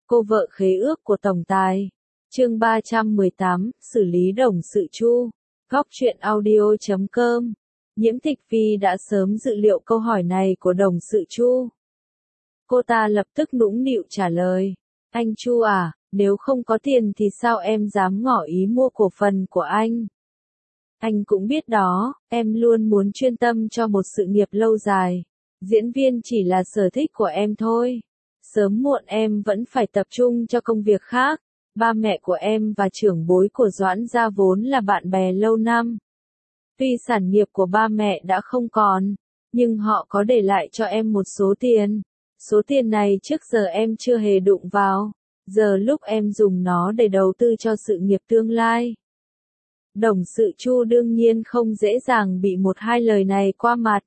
Cô vợ khế ước của tổng tài. Chương 318, xử lý đồng sự Chu. Góc truyện audio.com. Nhiễm Tịch Phi đã sớm dự liệu câu hỏi này của đồng sự Chu. Cô ta lập tức nũng nịu trả lời. Anh Chu à, nếu không có tiền thì sao em dám ngỏ ý mua cổ phần của anh? Anh cũng biết đó, em luôn muốn chuyên tâm cho một sự nghiệp lâu dài. Diễn viên chỉ là sở thích của em thôi. Sớm muộn em vẫn phải tập trung cho công việc khác. Ba mẹ của em và trưởng bối của Doãn gia vốn là bạn bè lâu năm. Tuy sản nghiệp của ba mẹ đã không còn, nhưng họ có để lại cho em một số tiền. Số tiền này trước giờ em chưa hề đụng vào. Giờ lúc em dùng nó để đầu tư cho sự nghiệp tương lai. Đồng sự Chu đương nhiên không dễ dàng bị một hai lời này qua mặt.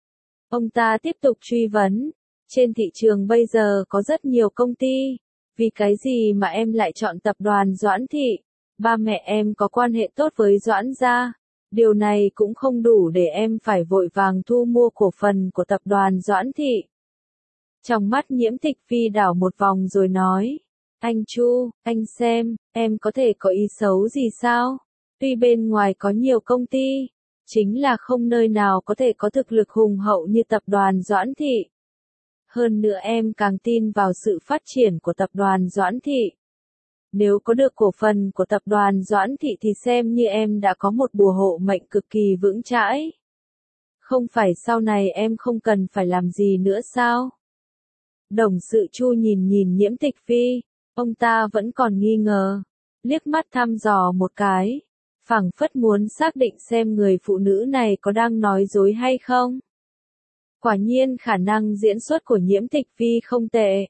Ông ta tiếp tục truy vấn. Trên thị trường bây giờ có rất nhiều công ty. Vì cái gì mà em lại chọn tập đoàn Doãn Thị? Ba mẹ em có quan hệ tốt với Doãn gia. Điều này cũng không đủ để em phải vội vàng thu mua cổ phần của tập đoàn Doãn Thị. Trong mắt Nhiễm Tịch Phi đảo một vòng rồi nói. Anh Chu, anh xem, em có thể có ý xấu gì sao? Tuy bên ngoài có nhiều công ty, chính là không nơi nào có thể có thực lực hùng hậu như tập đoàn Doãn Thị. Hơn nữa em càng tin vào sự phát triển của tập đoàn Doãn Thị. Nếu có được cổ phần của tập đoàn Doãn Thị thì xem như em đã có một bùa hộ mệnh cực kỳ vững chãi. Không phải sau này em không cần phải làm gì nữa sao? Đồng sự Chu nhìn Nhiễm Tịch Phi, ông ta vẫn còn nghi ngờ, liếc mắt thăm dò một cái, phảng phất muốn xác định xem người phụ nữ này có đang nói dối hay không. Quả nhiên khả năng diễn xuất của Nhiễm Tịch Phi không tệ.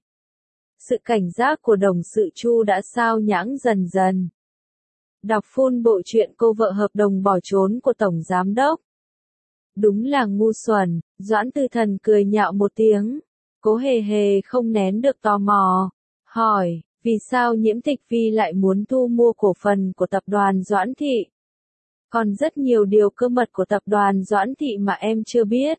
Sự cảnh giác của đồng sự Chu đã sao nhãng dần dần. Đọc full bộ truyện Cô vợ hợp đồng bỏ trốn của Tổng Giám Đốc. Đúng là ngu xuẩn, Doãn Tư Thần cười nhạo một tiếng. Cố Hề Hề không nén được tò mò. Hỏi, vì sao Nhiễm Tịch Phi lại muốn thu mua cổ phần của tập đoàn Doãn Thị? Còn rất nhiều điều cơ mật của tập đoàn Doãn Thị mà em chưa biết.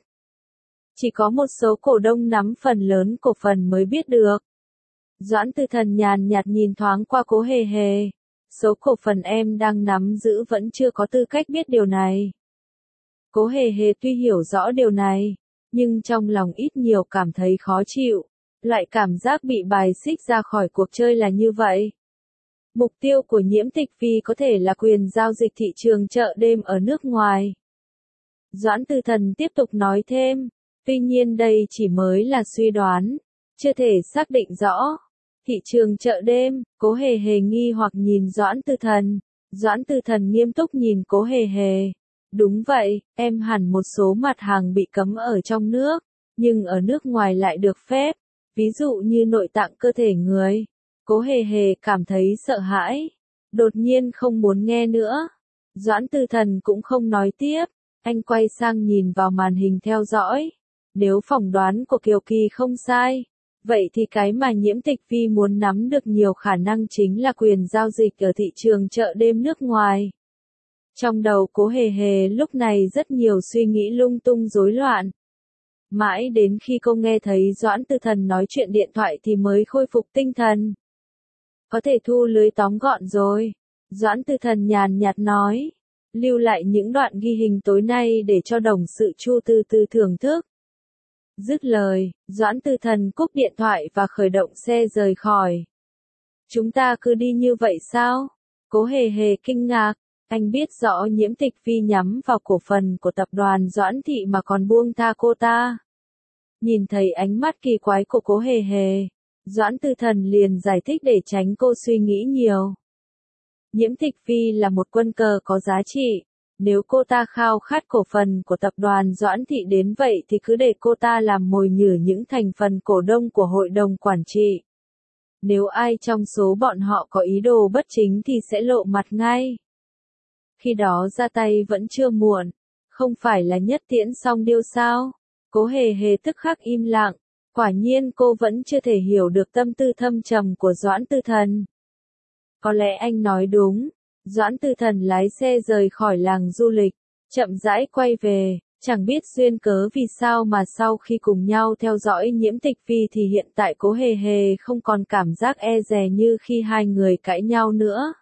Chỉ có một số cổ đông nắm phần lớn cổ phần mới biết được. Doãn Tư Thần nhàn nhạt nhìn thoáng qua Cố Hề Hề. Số cổ phần em đang nắm giữ vẫn chưa có tư cách biết điều này. Cố Hề Hề tuy hiểu rõ điều này, nhưng trong lòng ít nhiều cảm thấy khó chịu. Loại cảm giác bị bài xích ra khỏi cuộc chơi là như vậy. Mục tiêu của Nhiễm Tịch Phi có thể là quyền giao dịch thị trường chợ đêm ở nước ngoài. Doãn Tư Thần tiếp tục nói thêm. Tuy nhiên đây chỉ mới là suy đoán, chưa thể xác định rõ. Thị trường chợ đêm, Cố Hề Hề nghi hoặc nhìn Doãn Tư Thần. Doãn Tư Thần nghiêm túc nhìn Cố Hề Hề. Đúng vậy, em hẳn một số mặt hàng bị cấm ở trong nước, nhưng ở nước ngoài lại được phép, ví dụ như nội tạng cơ thể người. Cố Hề Hề cảm thấy sợ hãi, đột nhiên không muốn nghe nữa. Doãn Tư Thần cũng không nói tiếp, anh quay sang nhìn vào màn hình theo dõi. Nếu phỏng đoán của Kiều Kỳ không sai, vậy thì cái mà Nhiễm Tịch Phi muốn nắm được nhiều khả năng chính là quyền giao dịch ở thị trường chợ đêm nước ngoài. Trong đầu Cố Hề Hề lúc này rất nhiều suy nghĩ lung tung rối loạn. Mãi đến khi cô nghe thấy Doãn Tư Thần nói chuyện điện thoại thì mới khôi phục tinh thần. Có thể thu lưới tóm gọn rồi. Doãn Tư Thần nhàn nhạt nói. Lưu lại những đoạn ghi hình tối nay để cho đồng sự Chu từ từ thưởng thức. Dứt lời, Doãn Tư Thần cúp điện thoại và khởi động xe rời khỏi. Chúng ta cứ đi như vậy sao? Cố Hề Hề kinh ngạc. Anh biết rõ Nhiễm Tịch Phi nhắm vào cổ phần của tập đoàn Doãn Thị mà còn buông tha cô ta. Nhìn thấy ánh mắt kỳ quái của Cố Hề Hề, Doãn Tư Thần liền giải thích để tránh cô suy nghĩ nhiều. Nhiễm Tịch Phi là một quân cờ có giá trị. Nếu cô ta khao khát cổ phần của tập đoàn Doãn Thị đến vậy thì cứ để cô ta làm mồi nhử những thành phần cổ đông của hội đồng quản trị. Nếu ai trong số bọn họ có ý đồ bất chính thì sẽ lộ mặt ngay. Khi đó ra tay vẫn chưa muộn, không phải là nhất tiễn song điêu sao? Cố Hề Hề tức khắc im lặng, quả nhiên cô vẫn chưa thể hiểu được tâm tư thâm trầm của Doãn Tư Thần. Có lẽ anh nói đúng. Doãn Tư Thần lái xe rời khỏi làng du lịch, chậm rãi quay về, Chẳng biết duyên cớ vì sao mà sau khi cùng nhau theo dõi Nhiễm Tịch Phi thì hiện tại Cố Hề Hề không còn cảm giác e dè như khi hai người cãi nhau nữa.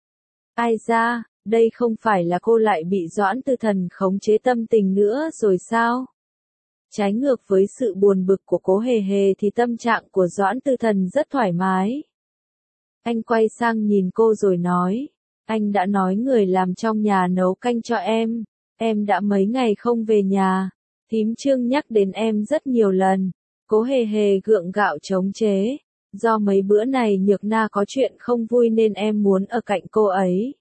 Ai da, đây không phải là cô lại bị Doãn Tư Thần khống chế tâm tình nữa rồi sao? Trái ngược với sự buồn bực của Cố Hề Hề thì tâm trạng của Doãn Tư Thần rất thoải mái. Anh quay sang nhìn cô rồi nói, anh đã nói người làm trong nhà nấu canh cho em đã mấy ngày không về nhà, thím Trương nhắc đến em rất nhiều lần. Cố Hề Hề gượng gạo chống chế, do mấy bữa này Nhược Na có chuyện không vui nên em muốn ở cạnh cô ấy.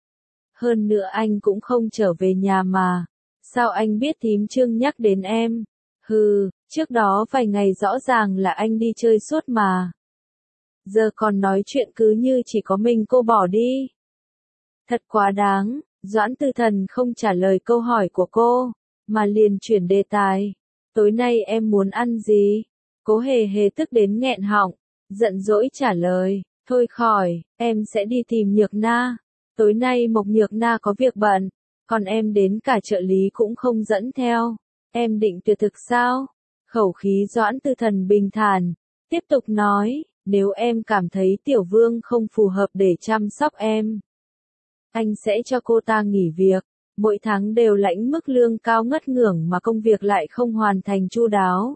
Hơn nữa anh cũng không trở về nhà mà, sao anh biết thím Trương nhắc đến em? Hừ, trước đó vài ngày rõ ràng là anh đi chơi suốt mà. Giờ còn nói chuyện cứ như chỉ có mình cô bỏ đi. Thật quá đáng, Doãn Tư Thần không trả lời câu hỏi của cô, mà liền chuyển đề tài. Tối nay em muốn ăn gì? Cố Hề Hề tức đến nghẹn họng, giận dỗi trả lời, thôi khỏi, em sẽ đi tìm Nhược Na. Tối nay Mộc Nhược Na có việc bận, còn em đến cả trợ lý cũng không dẫn theo. Em định tuyệt thực sao? Khẩu khí Doãn Tư Thần bình thản, tiếp tục nói, nếu em cảm thấy Tiểu Vương không phù hợp để chăm sóc em, anh sẽ cho cô ta nghỉ việc, mỗi tháng đều lãnh mức lương cao ngất ngưởng mà công việc lại không hoàn thành chu đáo.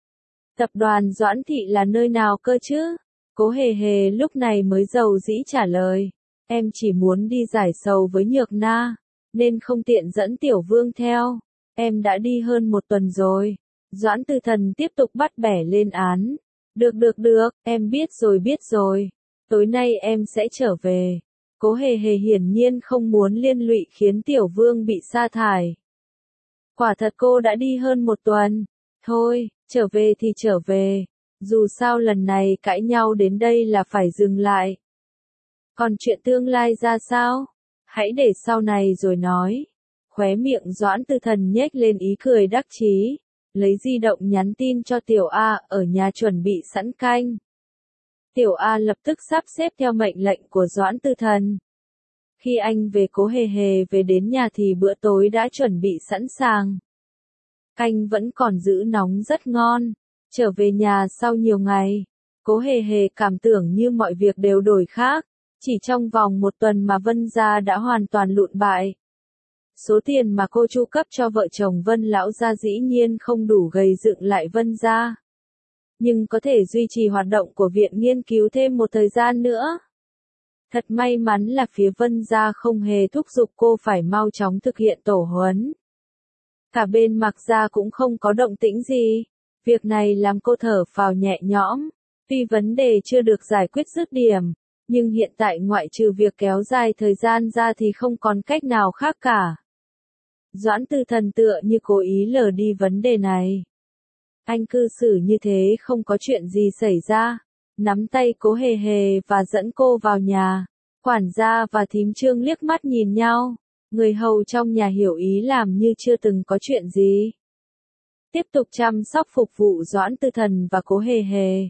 Tập đoàn Doãn Thị là nơi nào cơ chứ? Cố Hề Hề lúc này mới dầu dĩ trả lời, em chỉ muốn đi giải sầu với Nhược Na, nên không tiện dẫn Tiểu Vương theo. Em đã đi hơn một tuần rồi. Doãn Tư Thần tiếp tục bắt bẻ lên án. Được, em biết rồi. Tối nay em sẽ trở về. Cố Hề Hề hiển nhiên không muốn liên lụy khiến Tiểu Vương bị sa thải. Quả thật cô đã đi hơn một tuần. Thôi, trở về thì trở về. Dù sao lần này cãi nhau đến đây là phải dừng lại. Còn chuyện tương lai ra sao? Hãy để sau này rồi nói. Khóe miệng Doãn Tư Thần nhếch lên ý cười đắc chí, lấy di động nhắn tin cho Tiểu A ở nhà chuẩn bị sẵn canh. Tiểu A lập tức sắp xếp theo mệnh lệnh của Doãn Tư Thần. Khi anh về Cố Hề Hề về đến nhà thì bữa tối đã chuẩn bị sẵn sàng. Canh vẫn còn giữ nóng rất ngon. Trở về nhà sau nhiều ngày, Cố Hề Hề cảm tưởng như mọi việc đều đổi khác. Chỉ trong vòng một tuần mà Vân gia đã hoàn toàn lụn bại. Số tiền mà cô chu cấp cho vợ chồng Vân lão gia dĩ nhiên không đủ gầy dựng lại Vân gia, nhưng có thể duy trì hoạt động của viện nghiên cứu thêm một thời gian nữa. Thật may mắn là phía Vân gia không hề thúc giục cô phải mau chóng thực hiện tổ huấn. Cả bên Mạc gia cũng không có động tĩnh gì. Việc này làm cô thở phào nhẹ nhõm. Tuy vấn đề chưa được giải quyết dứt điểm, nhưng hiện tại ngoại trừ việc kéo dài thời gian ra thì không còn cách nào khác cả. Doãn Tư Thần tựa như cố ý lờ đi vấn đề này. Anh cư xử như thế không có chuyện gì xảy ra, nắm tay Cố Hề Hề và dẫn cô vào nhà. Quản gia và thím Trương liếc mắt nhìn nhau, người hầu trong nhà hiểu ý làm như chưa từng có chuyện gì. Tiếp tục chăm sóc phục vụ Doãn Tư Thần và Cố Hề Hề.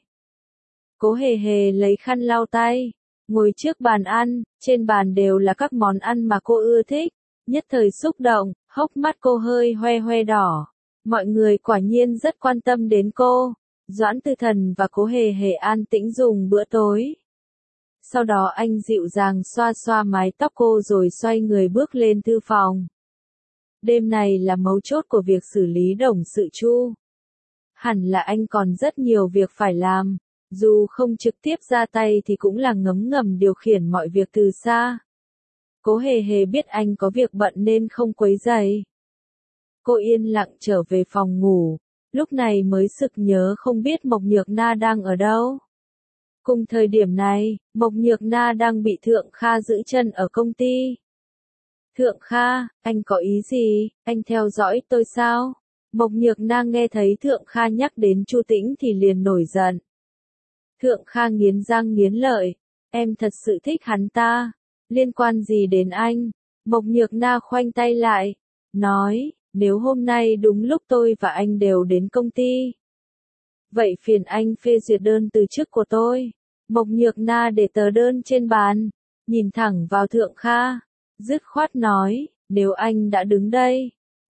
Cố Hề Hề lấy khăn lau tay, ngồi trước bàn ăn, trên bàn đều là các món ăn mà cô ưa thích. Nhất thời xúc động, hốc mắt cô hơi hoe hoe đỏ. Mọi người quả nhiên rất quan tâm đến cô. Doãn Tư Thần và Cố Hề Hề an tĩnh dùng bữa tối. Sau đó anh dịu dàng xoa xoa mái tóc cô rồi xoay người bước lên thư phòng. Đêm này là mấu chốt của việc xử lý Đồng Sự Chu. Hẳn là anh còn rất nhiều việc phải làm. Dù không trực tiếp ra tay thì cũng là ngấm ngầm điều khiển mọi việc từ xa. Cố Hề Hề biết anh có việc bận nên không quấy rầy. Cô yên lặng trở về phòng ngủ, lúc này mới sực nhớ không biết Mộc Nhược Na đang ở đâu. Cùng thời điểm này, Mộc Nhược Na đang bị Thượng Kha giữ chân ở công ty. Thượng Kha, anh có ý gì, anh theo dõi tôi sao? Mộc Nhược Na nghe thấy Thượng Kha nhắc đến Chu Tĩnh thì liền nổi giận. Thượng Kha nghiến răng nghiến lợi, em thật sự thích hắn ta. Liên quan gì đến anh? Mộc Nhược Na khoanh tay lại, nói, nếu hôm nay đúng lúc tôi và anh đều đến công ty, vậy phiền anh phê duyệt đơn từ chức của tôi. Mộc Nhược Na để tờ đơn trên bàn, nhìn thẳng vào Thượng Kha, dứt khoát nói, nếu anh đã đứng đây,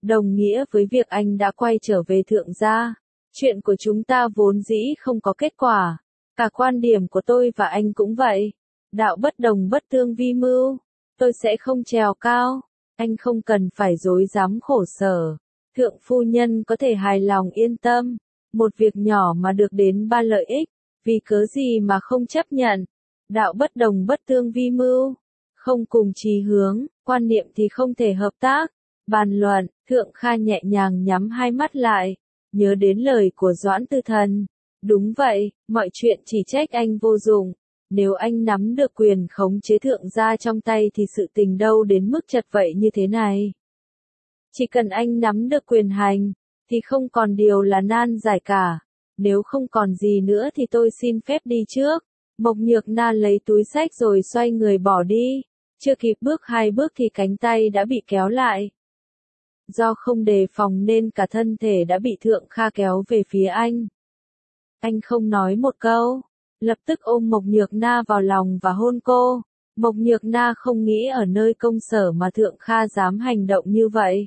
đồng nghĩa với việc anh đã quay trở về Thượng gia. Chuyện của chúng ta vốn dĩ không có kết quả. Cả quan điểm của tôi và anh cũng vậy. Đạo bất đồng bất tương vi mưu. Tôi sẽ không trèo cao. Anh không cần phải dối dám khổ sở. Thượng phu nhân có thể hài lòng yên tâm. Một việc nhỏ mà được đến 3 lợi ích. Vì cớ gì mà không chấp nhận. Đạo bất đồng bất tương vi mưu. Không cùng chí hướng, quan niệm thì không thể hợp tác. Bàn luận, Thượng Kha nhẹ nhàng nhắm hai mắt lại. Nhớ đến lời của Doãn Tư Thần. Đúng vậy, mọi chuyện chỉ trách anh vô dụng. Nếu anh nắm được quyền khống chế Thượng gia trong tay thì sự tình đâu đến mức chật vậy như thế này. Chỉ cần anh nắm được quyền hành, thì không còn điều là nan giải cả. Nếu không còn gì nữa thì tôi xin phép đi trước. Mộc Nhược Na lấy túi xách rồi xoay người bỏ đi. Chưa kịp bước 2 bước thì cánh tay đã bị kéo lại. Do không đề phòng nên cả thân thể đã bị Thượng Kha kéo về phía anh. Anh không nói một câu, lập tức ôm Mộc Nhược Na vào lòng và hôn cô. Mộc Nhược Na không nghĩ ở nơi công sở mà Thượng Kha dám hành động như vậy.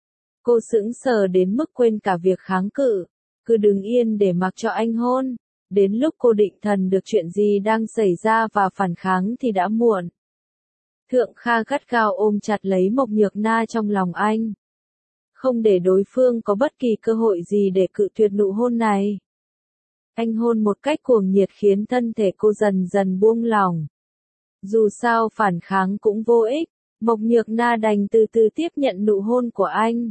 Cô sững sờ đến mức quên cả việc kháng cự, cứ đứng yên để mặc cho anh hôn. Đến lúc cô định thần được chuyện gì đang xảy ra và phản kháng thì đã muộn. Thượng Kha gắt gao ôm chặt lấy Mộc Nhược Na trong lòng anh. Không để đối phương có bất kỳ cơ hội gì để cự tuyệt nụ hôn này. Anh hôn một cách cuồng nhiệt khiến thân thể cô dần dần buông lỏng. Dù sao phản kháng cũng vô ích, Mộc Nhược Na đành từ từ tiếp nhận nụ hôn của anh.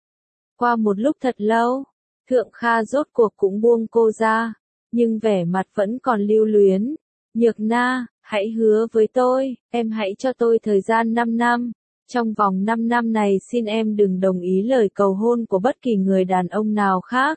Qua một lúc thật lâu, Thượng Kha rốt cuộc cũng buông cô ra, nhưng vẻ mặt vẫn còn lưu luyến. Nhược Na, hãy hứa với tôi, em hãy cho tôi thời gian 5 năm. Trong vòng 5 năm này xin em đừng đồng ý lời cầu hôn của bất kỳ người đàn ông nào khác.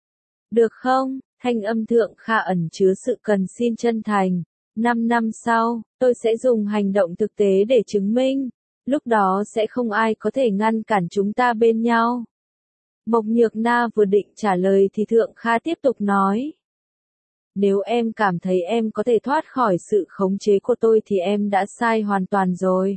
Được không? Thanh âm Thượng Kha ẩn chứa sự cần xin chân thành. 5 năm sau, tôi sẽ dùng hành động thực tế để chứng minh. Lúc đó sẽ không ai có thể ngăn cản chúng ta bên nhau. Mộc Nhược Na vừa định trả lời thì Thượng Kha tiếp tục nói. Nếu em cảm thấy em có thể thoát khỏi sự khống chế của tôi thì em đã sai hoàn toàn rồi.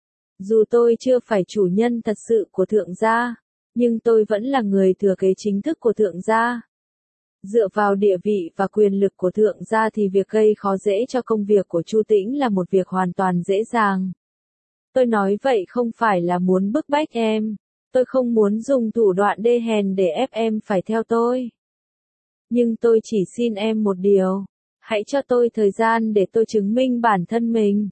Dù tôi chưa phải chủ nhân thật sự của Thượng gia, nhưng tôi vẫn là người thừa kế chính thức của Thượng gia. Dựa vào địa vị và quyền lực của Thượng gia thì việc gây khó dễ cho công việc của Chu Tĩnh là một việc hoàn toàn dễ dàng. Tôi nói vậy không phải là muốn bức bách em. Tôi không muốn dùng thủ đoạn đê hèn để ép em phải theo tôi. Nhưng tôi chỉ xin em một điều. Hãy cho tôi thời gian để tôi chứng minh bản thân mình.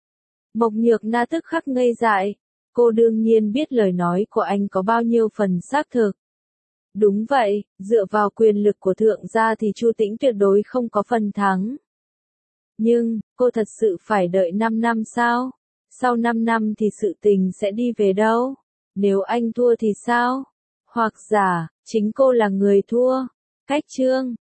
Mộc Nhược Na tức khắc ngây dại. Cô đương nhiên biết lời nói của anh có bao nhiêu phần xác thực. Đúng vậy, dựa vào quyền lực của Thượng gia thì Chu Tĩnh tuyệt đối không có phần thắng. Nhưng, cô thật sự phải đợi 5 năm sao? Sau 5 năm thì sự tình sẽ đi về đâu? Nếu anh thua thì sao? Hoặc giả, chính cô là người thua. Cách chương